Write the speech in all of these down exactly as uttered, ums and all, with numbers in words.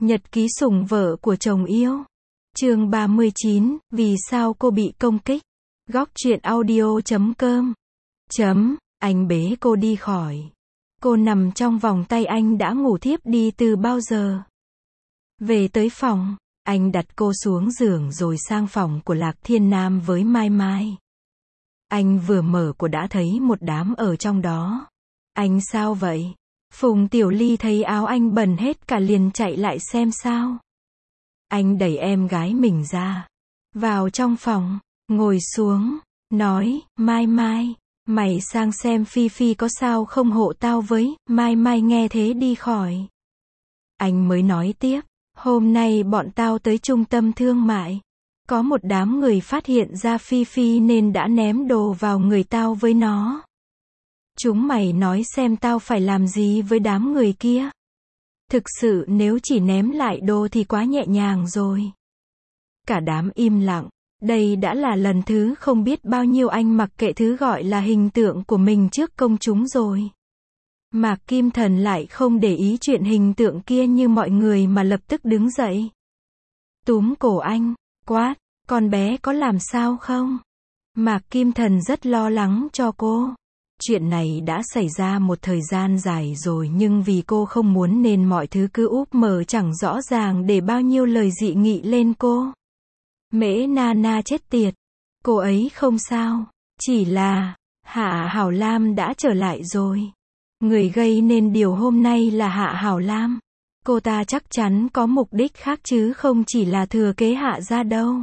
Nhật ký sủng vợ của chồng yêu. Chương ba mươi chín, vì sao cô bị công kích? Góc truyện audio chấm com. Chấm, anh bế cô đi khỏi. Cô nằm trong vòng tay anh đã ngủ thiếp đi từ bao giờ. Về tới phòng, anh đặt cô xuống giường rồi sang phòng của Lạc Thiên Nam với Mai Mai. Anh vừa mở cô đã thấy một đám ở trong đó. Anh sao vậy? Phùng Tiểu Ly thấy áo anh bẩn hết cả liền chạy lại xem sao. Anh đẩy em gái mình ra, vào trong phòng, ngồi xuống, nói, Mai Mai, mày sang xem Phi Phi có sao không hộ tao với. Mai Mai nghe thế đi khỏi. Anh mới nói tiếp, hôm nay bọn tao tới trung tâm thương mại. Có một đám người phát hiện ra Phi Phi nên đã ném đồ vào người tao với nó. Chúng mày nói xem tao phải làm gì với đám người kia. Thực sự nếu chỉ ném lại đồ thì quá nhẹ nhàng rồi. Cả đám im lặng. Đây đã là lần thứ không biết bao nhiêu anh mặc kệ thứ gọi là hình tượng của mình trước công chúng rồi. Mạc Kim Thần lại không để ý chuyện hình tượng kia như mọi người mà lập tức đứng dậy. Túm cổ anh, quát, con bé có làm sao không? Mạc Kim Thần rất lo lắng cho cô. Chuyện này đã xảy ra một thời gian dài rồi nhưng vì cô không muốn nên mọi thứ cứ úp mở chẳng rõ ràng để bao nhiêu lời dị nghị lên cô. Mễ Nana chết tiệt. Cô ấy không sao. Chỉ là, Hạ Hảo Lam đã trở lại rồi. Người gây nên điều hôm nay là Hạ Hảo Lam. Cô ta chắc chắn có mục đích khác chứ không chỉ là thừa kế Hạ gia đâu.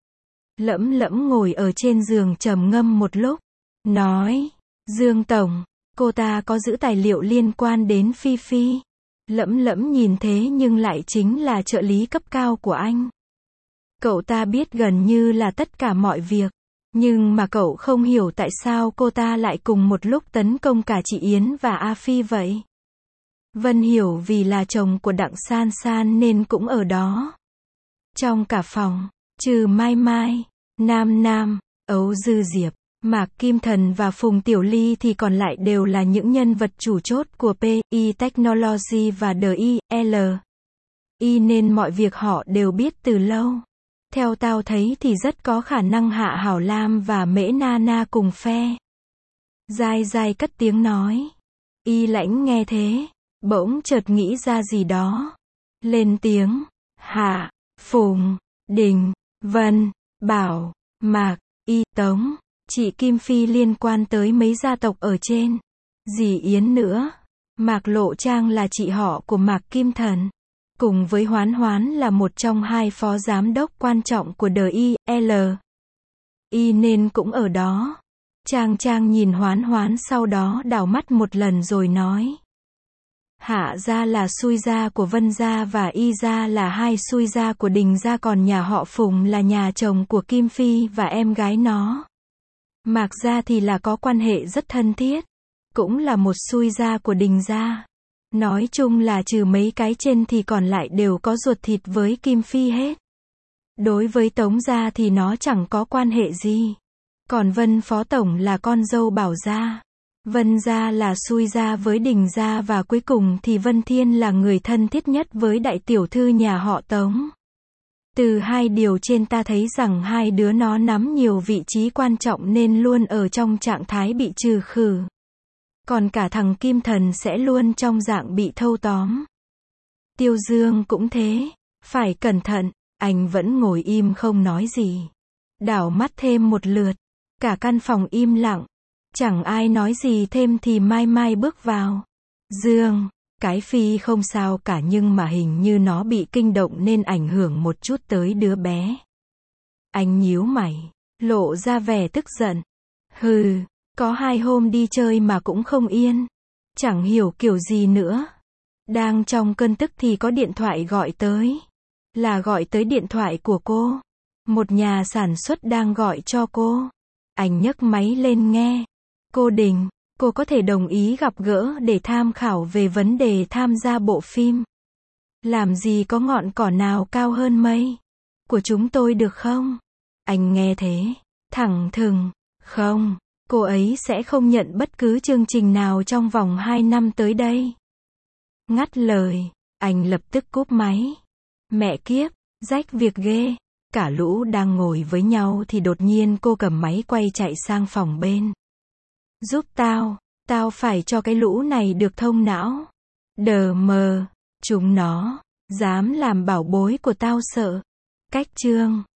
Lẫm Lẫm ngồi ở trên giường trầm ngâm một lúc. Nói, Dương Tổng, cô ta có giữ tài liệu liên quan đến Phi Phi. Lẫm Lẫm nhìn thế nhưng lại chính là trợ lý cấp cao của anh. Cậu ta biết gần như là tất cả mọi việc. Nhưng mà cậu không hiểu tại sao cô ta lại cùng một lúc tấn công cả chị Yến và A Phi vậy. Vân hiểu vì là chồng của Đặng San San nên cũng ở đó. Trong cả phòng, trừ Mai Mai, Nam Nam, Ấu Dư Diệp, Mạc Kim Thần và Phùng Tiểu Ly thì còn lại đều là những nhân vật chủ chốt của pê i Technology và đê i lờ i nên mọi việc họ đều biết từ lâu. Theo tao thấy thì rất có khả năng Hạ Hảo Lam và Mễ Nana cùng phe. Dai Dai cất tiếng nói. Y Lãnh nghe thế, bỗng chợt nghĩ ra gì đó. Lên tiếng, Hạ, Phùng, Đình, Vân, Bảo, Mạc, Y, Tống, chị Kim Phi liên quan tới mấy gia tộc ở trên. Dì Yến nữa. Mạc Lộ Trang là chị họ của Mạc Kim Thần. Cùng với Hoán Hoán là một trong hai phó giám đốc quan trọng của đê i lờ i nên cũng ở đó. Trang Trang nhìn Hoán Hoán sau đó đảo mắt một lần rồi nói. Hạ gia là xui gia của Vân gia và Y gia là hai xui gia của Đình gia, còn nhà họ Phùng là nhà chồng của Kim Phi và em gái nó. Mạc gia thì là có quan hệ rất thân thiết. Cũng là một xui gia của Đình gia. Nói chung là trừ mấy cái trên thì còn lại đều có ruột thịt với Kim Phi hết. Đối với Tống gia thì nó chẳng có quan hệ gì. Còn Vân phó tổng là con dâu Bảo gia. Vân gia là xui gia với Đình gia và cuối cùng thì Vân Thiên là người thân thiết nhất với đại tiểu thư nhà họ Tống. Từ hai điều trên ta thấy rằng hai đứa nó nắm nhiều vị trí quan trọng nên luôn ở trong trạng thái bị trừ khử. Còn cả thằng Kim Thần sẽ luôn trong dạng bị thâu tóm. Tiêu Dương cũng thế. Phải cẩn thận. Anh vẫn ngồi im không nói gì. Đảo mắt thêm một lượt. Cả căn phòng im lặng. Chẳng ai nói gì thêm thì Mai Mai bước vào. Dương, cái Phi không sao cả nhưng mà hình như nó bị kinh động nên ảnh hưởng một chút tới đứa bé. Anh nhíu mày, lộ ra vẻ tức giận. Hừ. Có hai hôm đi chơi mà cũng không yên. Chẳng hiểu kiểu gì nữa. Đang trong cơn tức thì có điện thoại gọi tới. Là gọi tới điện thoại của cô. Một nhà sản xuất đang gọi cho cô. Anh nhấc máy lên nghe. Cô Đình, cô có thể đồng ý gặp gỡ để tham khảo về vấn đề tham gia bộ phim. Làm gì có ngọn cỏ nào cao hơn mây của chúng tôi được không? Anh nghe thế. Thẳng thừng. Không. Cô ấy sẽ không nhận bất cứ chương trình nào trong vòng hai năm tới đây. Ngắt lời, anh lập tức cúp máy. Mẹ kiếp, rách việc ghê. Cả lũ đang ngồi với nhau thì đột nhiên cô cầm máy quay chạy sang phòng bên. Giúp tao, tao phải cho cái lũ này được thông não. Đờ mờ, chúng nó, dám làm bảo bối của tao sợ. Cách chương